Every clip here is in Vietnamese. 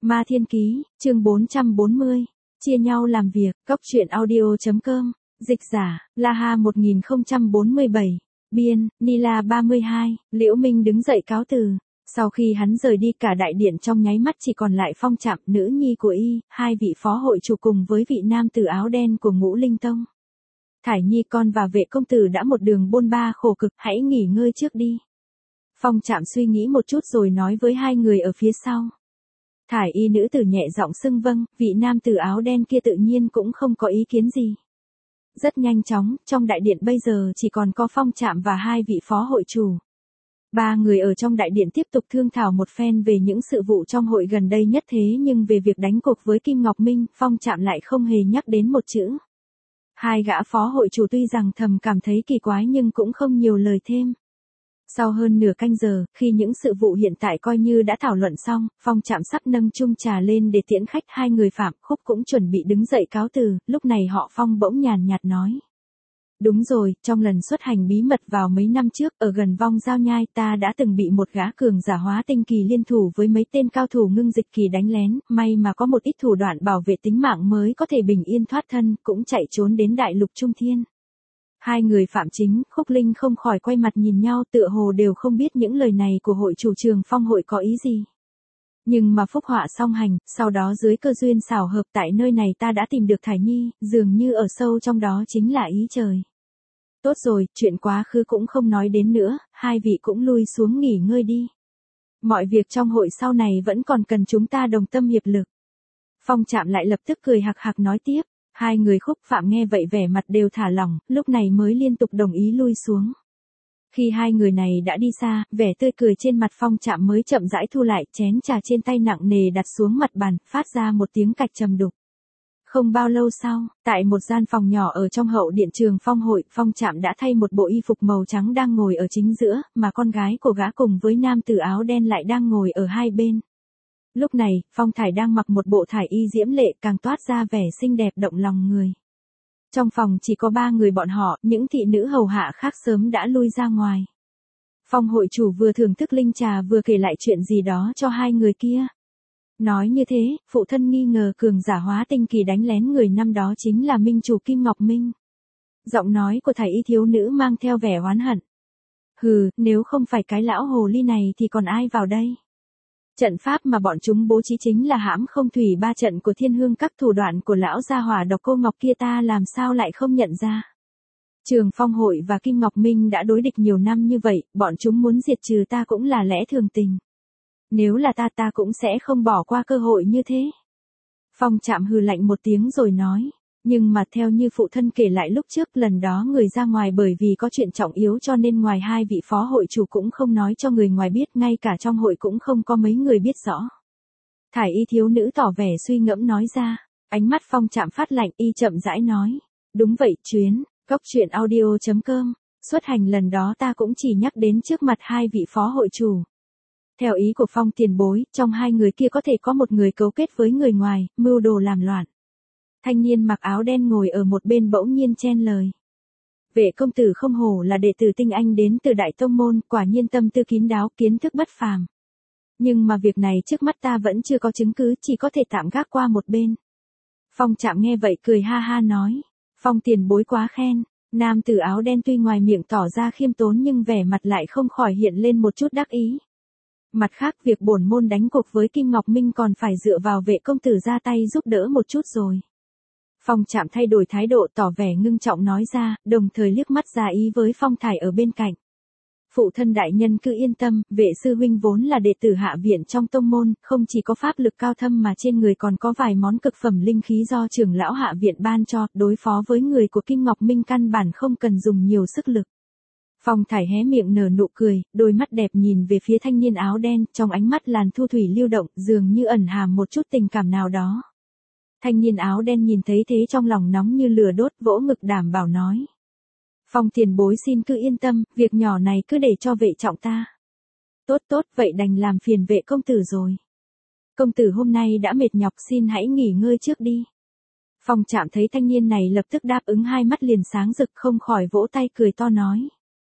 Ma Thiên Ký, chương 440, chia nhau làm việc, Cốc truyện audio.com, dịch giả, La Ha 1047, biên, Nila 32, Liễu Minh đứng dậy cáo từ. Sau khi hắn rời đi cả đại điện trong nháy mắt chỉ còn lại Phong Trạm, nữ nhi của y, hai vị phó hội chủ cùng với vị nam tử áo đen của Ngũ Linh Tông. Thải Nhi con và Vệ công tử đã một đường bôn ba khổ cực, hãy nghỉ ngơi trước đi. Phong Trạm suy nghĩ một chút rồi nói với hai người ở phía sau. Thải y nữ tử nhẹ giọng xưng vâng, vị nam tử áo đen kia tự nhiên cũng không có ý kiến gì. Rất nhanh chóng, trong đại điện bây giờ chỉ còn có Phong Trạm và hai vị phó hội chủ. Ba người ở trong đại điện tiếp tục thương thảo một phen về những sự vụ trong hội gần đây nhất, thế nhưng về việc đánh cuộc với Kim Ngọc Minh, Phong Trạm lại không hề nhắc đến một chữ. Hai gã phó hội chủ tuy rằng thầm cảm thấy kỳ quái nhưng cũng không nhiều lời thêm. Sau hơn nửa canh giờ, khi những sự vụ hiện tại coi như đã thảo luận xong, Phong Trạm sắp nâng chung trà lên để tiễn khách, hai người Phạm Khúc cũng chuẩn bị đứng dậy cáo từ, lúc này họ Phong bỗng nhàn nhạt nói. Đúng rồi, trong lần xuất hành bí mật vào mấy năm trước, ở gần Vong Giao Nhai ta đã từng bị một gã cường giả hóa tinh kỳ liên thủ với mấy tên cao thủ ngưng dịch kỳ đánh lén, may mà có một ít thủ đoạn bảo vệ tính mạng mới có thể bình yên thoát thân, cũng chạy trốn đến đại lục Trung Thiên. Hai người Phạm Chính, Khúc Linh không khỏi quay mặt nhìn nhau, tựa hồ đều không biết những lời này của hội chủ Trường Phong hội có ý gì. Nhưng mà phúc họa song hành, sau đó dưới cơ duyên xảo hợp tại nơi này ta đã tìm được Thải Nhi, dường như ở sâu trong đó chính là ý trời. Tốt rồi, chuyện quá khứ cũng không nói đến nữa, hai vị cũng lui xuống nghỉ ngơi đi. Mọi việc trong hội sau này vẫn còn cần chúng ta đồng tâm hiệp lực. Phong Trạm lại lập tức cười hạc hạc nói tiếp. Hai người Khúc Phạm nghe vậy vẻ mặt đều thả lỏng, lúc này mới liên tục đồng ý lui xuống. Khi hai người này đã đi xa, vẻ tươi cười trên mặt Phong Trạm mới chậm rãi thu lại, chén trà trên tay nặng nề đặt xuống mặt bàn, phát ra một tiếng cạch trầm đục. Không bao lâu sau, tại một gian phòng nhỏ ở trong hậu điện Trường Phong hội, Phong Trạm đã thay một bộ y phục màu trắng đang ngồi ở chính giữa, mà con gái của gã cùng với nam tử áo đen lại đang ngồi ở hai bên. Lúc này, Phong Thải đang mặc một bộ thải y diễm lệ, càng toát ra vẻ xinh đẹp động lòng người. Trong phòng chỉ có ba người bọn họ, những thị nữ hầu hạ khác sớm đã lui ra ngoài. Phong hội chủ vừa thưởng thức linh trà vừa kể lại chuyện gì đó cho hai người kia. Nói như thế, phụ thân nghi ngờ cường giả hóa tinh kỳ đánh lén người năm đó chính là minh chủ Kim Ngọc Minh. Giọng nói của thải y thiếu nữ mang theo vẻ oán hận. Hừ, nếu không phải cái lão hồ ly này thì còn ai vào đây? Trận pháp mà bọn chúng bố trí chính là hãm không thủy ba trận của Thiên Hương các, thủ đoạn của lão gia hỏa độc cô Ngọc kia ta làm sao lại không nhận ra. Trường Phong hội và Kim Ngọc Minh đã đối địch nhiều năm như vậy, bọn chúng muốn diệt trừ ta cũng là lẽ thường tình. Nếu là ta cũng sẽ không bỏ qua cơ hội như thế. Phong Trạm hừ lạnh một tiếng rồi nói. Nhưng mà theo như phụ thân kể lại lúc trước, lần đó người ra ngoài bởi vì có chuyện trọng yếu cho nên ngoài hai vị phó hội chủ cũng không nói cho người ngoài biết, ngay cả trong hội cũng không có mấy người biết rõ. Thải y thiếu nữ tỏ vẻ suy ngẫm nói ra, ánh mắt Phong Trạm phát lạnh, y chậm rãi nói. Đúng vậy, Cốc truyện audio.com, xuất hành lần đó ta cũng chỉ nhắc đến trước mặt hai vị phó hội chủ. Theo ý của Phong tiền bối, trong hai người kia có thể có một người cấu kết với người ngoài, mưu đồ làm loạn. Thanh niên mặc áo đen ngồi ở một bên bỗng nhiên chen lời. Vệ công tử không hổ là đệ tử tinh anh đến từ Đại Tông Môn, quả nhiên tâm tư kín đáo, kiến thức bất phàm. Nhưng mà việc này trước mắt ta vẫn chưa có chứng cứ, chỉ có thể tạm gác qua một bên. Phong Trạm nghe vậy cười ha ha nói. Phong tiền bối quá khen. Nam tử áo đen tuy ngoài miệng tỏ ra khiêm tốn nhưng vẻ mặt lại không khỏi hiện lên một chút đắc ý. Mặt khác, việc bổn môn đánh cuộc với Kim Ngọc Minh còn phải dựa vào Vệ công tử ra tay giúp đỡ một chút rồi. Phong Trạm thay đổi thái độ, tỏ vẻ ngưng trọng nói ra, đồng thời liếc mắt ra ý với Phong Thải ở bên cạnh. Phụ thân đại nhân cứ yên tâm, Vệ sư huynh vốn là đệ tử hạ viện trong tông môn, không chỉ có pháp lực cao thâm mà trên người còn có vài món cực phẩm linh khí do trưởng lão hạ viện ban cho, đối phó với người của Kim Ngọc Minh căn bản không cần dùng nhiều sức lực. Phong Thải hé miệng nở nụ cười, đôi mắt đẹp nhìn về phía thanh niên áo đen, trong ánh mắt làn thu thủy lưu động, dường như ẩn hàm một chút tình cảm nào đó. Thanh niên áo đen nhìn thấy thế trong lòng nóng như lửa đốt, vỗ ngực đảm bảo nói. Phong tiền bối xin cứ yên tâm, việc nhỏ này cứ để cho Vệ trọng ta. Tốt, vậy đành làm phiền Vệ công tử rồi. Công tử hôm nay đã mệt nhọc, xin hãy nghỉ ngơi trước đi. Phong Trạm thấy thanh niên này lập tức đáp ứng, hai mắt liền sáng rực, không khỏi vỗ tay cười to nói.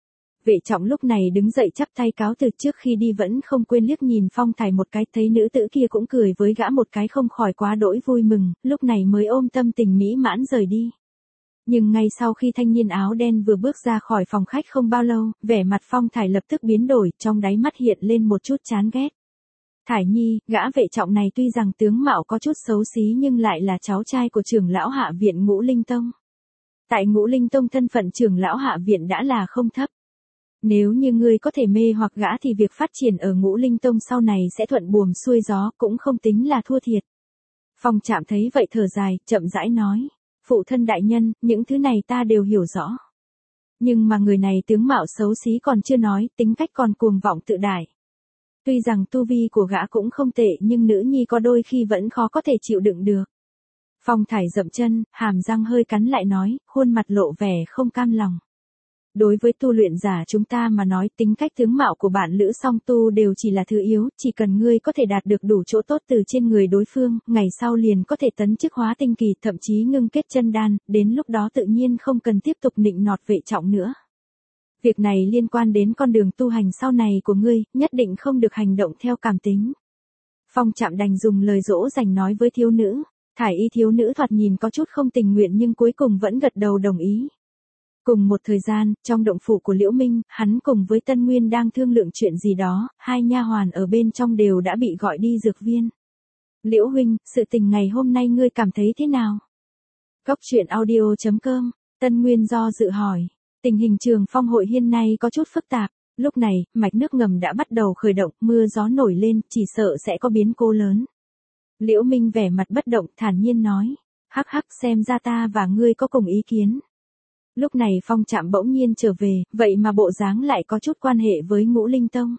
Vệ Trọng lúc này đứng dậy chắp tay cáo từ, trước khi đi vẫn không quên liếc nhìn Phong Thải một cái, thấy nữ tử kia cũng cười với gã một cái không khỏi quá đỗi vui mừng, lúc này mới ôm tâm tình mỹ mãn rời đi. Nhưng ngay sau khi thanh niên áo đen vừa bước ra khỏi phòng khách không bao lâu, vẻ mặt Phong Thải lập tức biến đổi, trong đáy mắt hiện lên một chút chán ghét. Thải Nhi, gã Vệ Trọng này tuy rằng tướng mạo có chút xấu xí nhưng lại là cháu trai của trưởng lão hạ viện Ngũ Linh Tông. Tại Ngũ Linh Tông thân phận trưởng lão hạ viện đã là không thấp. Nếu như ngươi có thể mê hoặc gã thì việc phát triển ở Ngũ Linh Tông sau này sẽ thuận buồm xuôi gió, cũng không tính là thua thiệt. Phong Trạm thấy vậy thở dài, chậm rãi nói, phụ thân đại nhân, những thứ này ta đều hiểu rõ. Nhưng mà người này tướng mạo xấu xí còn chưa nói, tính cách còn cuồng vọng tự đại. Tuy rằng tu vi của gã cũng không tệ nhưng nữ nhi có đôi khi vẫn khó có thể chịu đựng được. Phong Thải dậm chân, hàm răng hơi cắn lại nói, khuôn mặt lộ vẻ không cam lòng. Đối với tu luyện giả chúng ta mà nói, tính cách tướng mạo của bạn lữ song tu đều chỉ là thứ yếu, chỉ cần ngươi có thể đạt được đủ chỗ tốt từ trên người đối phương, ngày sau liền có thể tấn chức hóa tinh kỳ, thậm chí ngưng kết chân đan, đến lúc đó tự nhiên không cần tiếp tục nịnh nọt Vệ Trọng nữa. Việc này liên quan đến con đường tu hành sau này của ngươi, nhất định không được hành động theo cảm tính. Phong Trạm đành dùng lời dỗ dành nói với thiếu nữ. Thải y thiếu nữ thoạt nhìn có chút không tình nguyện nhưng cuối cùng vẫn gật đầu đồng ý. Cùng một thời gian, trong động phủ của Liễu Minh, hắn cùng với Tân Nguyên đang thương lượng chuyện gì đó, hai nha hoàn ở bên trong đều đã bị gọi đi dược viên. Liễu huynh, sự tình ngày hôm nay ngươi cảm thấy thế nào? Cốc truyện audio.com, Tân Nguyên do dự hỏi. Tình hình Trường Phong hội hiên nay có chút phức tạp, lúc này, mạch nước ngầm đã bắt đầu khởi động, mưa gió nổi lên, chỉ sợ sẽ có biến cố lớn. Liễu Minh vẻ mặt bất động, thản nhiên nói, hắc hắc, xem ra ta và ngươi có cùng ý kiến. Lúc này Phong Trạm bỗng nhiên trở về, vậy mà bộ dáng lại có chút quan hệ với Ngũ Linh Tông.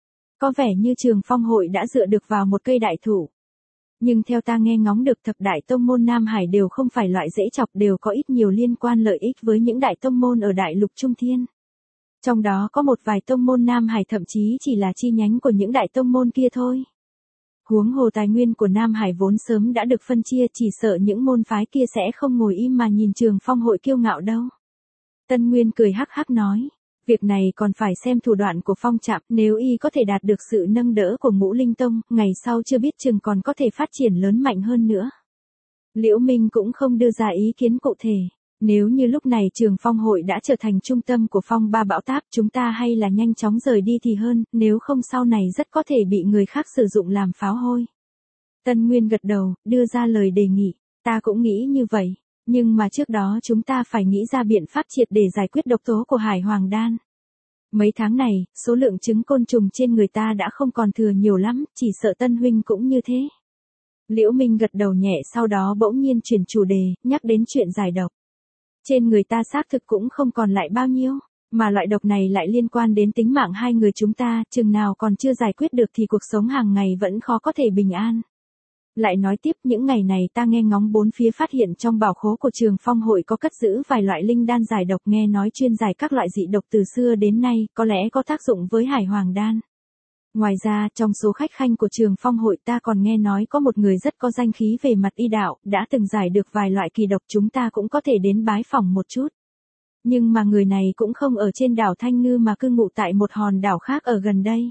Có vẻ như Trường Phong hội đã dựa được vào một cây đại thụ. Nhưng theo ta nghe ngóng được thập đại tông môn Nam Hải đều không phải loại dễ chọc, đều có ít nhiều liên quan lợi ích với những đại tông môn ở đại lục Trung Thiên. Trong đó có một vài tông môn Nam Hải thậm chí chỉ là chi nhánh của những đại tông môn kia thôi. Huống hồ tài nguyên của Nam Hải vốn sớm đã được phân chia, chỉ sợ những môn phái kia sẽ không ngồi im mà nhìn Trường Phong hội kiêu ngạo đâu. Tân Nguyên cười hắc hắc nói, việc này còn phải xem thủ đoạn của Phong Trạm, nếu y có thể đạt được sự nâng đỡ của Ngũ Linh Tông, ngày sau chưa biết chừng còn có thể phát triển lớn mạnh hơn nữa. Liễu Minh cũng không đưa ra ý kiến cụ thể, nếu như lúc này Trường Phong hội đã trở thành trung tâm của phong ba bão táp, chúng ta hay là nhanh chóng rời đi thì hơn, nếu không sau này rất có thể bị người khác sử dụng làm pháo hôi. Tân Nguyên gật đầu, đưa ra lời đề nghị, ta cũng nghĩ như vậy. Nhưng mà trước đó chúng ta phải nghĩ ra biện pháp triệt để giải quyết độc tố của Hải Hoàng Đan. Mấy tháng này, số lượng trứng côn trùng trên người ta đã không còn thừa nhiều lắm, chỉ sợ Tân huynh cũng như thế. Liễu Minh gật đầu nhẹ, sau đó bỗng nhiên chuyển chủ đề, nhắc đến chuyện giải độc. Trên người ta xác thực cũng không còn lại bao nhiêu, mà loại độc này lại liên quan đến tính mạng hai người chúng ta, chừng nào còn chưa giải quyết được thì cuộc sống hàng ngày vẫn khó có thể bình an. Lại nói tiếp, những ngày này ta nghe ngóng bốn phía phát hiện trong bảo khố của Trường Phong hội có cất giữ vài loại linh đan giải độc, nghe nói chuyên giải các loại dị độc từ xưa đến nay, có lẽ có tác dụng với Hải Hoàng Đan. Ngoài ra, trong số khách khanh của Trường Phong hội ta còn nghe nói có một người rất có danh khí về mặt y đạo, đã từng giải được vài loại kỳ độc, chúng ta cũng có thể đến bái phỏng một chút. Nhưng mà người này cũng không ở trên đảo Thanh Ngư mà cư ngụ tại một hòn đảo khác ở gần đây.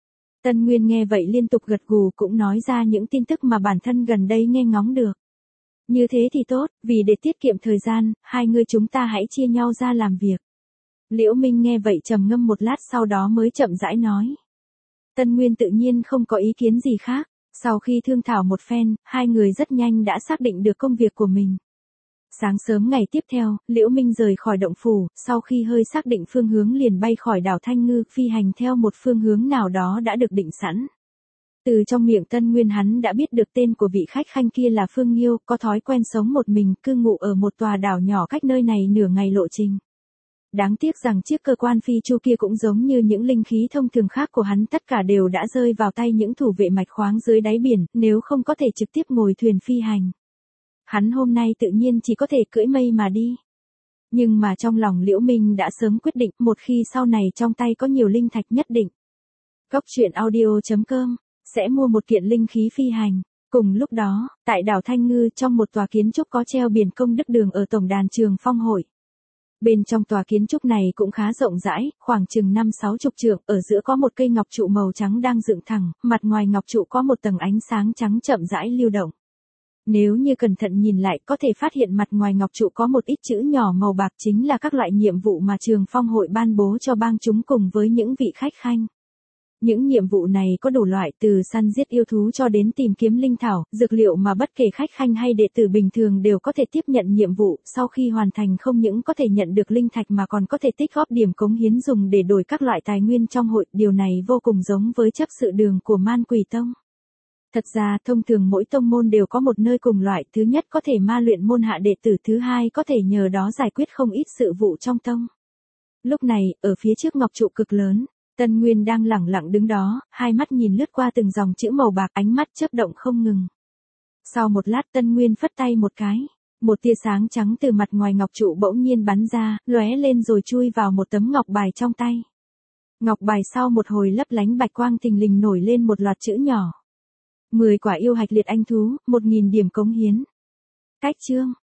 Tân Nguyên nghe vậy liên tục gật gù, cũng nói ra những tin tức mà bản thân gần đây nghe ngóng được. Như thế thì tốt, vì để tiết kiệm thời gian, hai người chúng ta hãy chia nhau ra làm việc. Liễu Minh nghe vậy trầm ngâm một lát, sau đó mới chậm rãi nói. Tân Nguyên tự nhiên không có ý kiến gì khác, sau khi thương thảo một phen, hai người rất nhanh đã xác định được công việc của mình. Sáng sớm ngày tiếp theo, Liễu Minh rời khỏi động phủ, sau khi hơi xác định phương hướng liền bay khỏi đảo Thanh Ngư, phi hành theo một phương hướng nào đó đã được định sẵn. Từ trong miệng Tân Nguyên hắn đã biết được tên của vị khách khanh kia là Phương Nghiêu, có thói quen sống một mình, cư ngụ ở một tòa đảo nhỏ cách nơi này nửa ngày lộ trình. Đáng tiếc rằng chiếc cơ quan phi chu kia cũng giống như những linh khí thông thường khác của hắn, tất cả đều đã rơi vào tay những thủ vệ mạch khoáng dưới đáy biển, nếu không có thể trực tiếp ngồi thuyền phi hành. Hắn hôm nay tự nhiên chỉ có thể cưỡi mây mà đi. Nhưng mà trong lòng Liễu Minh đã sớm quyết định, một khi sau này trong tay có nhiều linh thạch nhất định. Cốc truyện audio.com sẽ mua một kiện linh khí phi hành. Cùng lúc đó, tại đảo Thanh Ngư, trong một tòa kiến trúc có treo biển công đức đường ở tổng đàn Trường Phong hội. Bên trong tòa kiến trúc này cũng khá rộng rãi, khoảng chừng 5-6 chục trượng, ở giữa có một cây ngọc trụ màu trắng đang dựng thẳng, mặt ngoài ngọc trụ có một tầng ánh sáng trắng chậm rãi lưu động. Nếu như cẩn thận nhìn lại có thể phát hiện mặt ngoài ngọc trụ có một ít chữ nhỏ màu bạc, chính là các loại nhiệm vụ mà Trường Phong hội ban bố cho bang chúng cùng với những vị khách khanh. Những nhiệm vụ này có đủ loại, từ săn giết yêu thú cho đến tìm kiếm linh thảo, dược liệu mà bất kể khách khanh hay đệ tử bình thường đều có thể tiếp nhận nhiệm vụ, sau khi hoàn thành không những có thể nhận được linh thạch mà còn có thể tích góp điểm cống hiến dùng để đổi các loại tài nguyên trong hội, điều này vô cùng giống với chấp sự đường của Man Quỷ Tông. Thật ra, thông thường mỗi tông môn đều có một nơi cùng loại, thứ nhất có thể ma luyện môn hạ đệ tử, thứ hai có thể nhờ đó giải quyết không ít sự vụ trong tông. Lúc này, ở phía trước ngọc trụ cực lớn, Tân Nguyên đang lẳng lặng đứng đó, hai mắt nhìn lướt qua từng dòng chữ màu bạc, ánh mắt chớp động không ngừng. Sau một lát Tân Nguyên phất tay một cái, một tia sáng trắng từ mặt ngoài ngọc trụ bỗng nhiên bắn ra, lóe lên rồi chui vào một tấm ngọc bài trong tay. Ngọc bài sau một hồi lấp lánh bạch quang thình lình nổi lên một loạt chữ nhỏ. 10 quả yêu hạch liệt anh thú, 1000 điểm cống hiến. Cách chương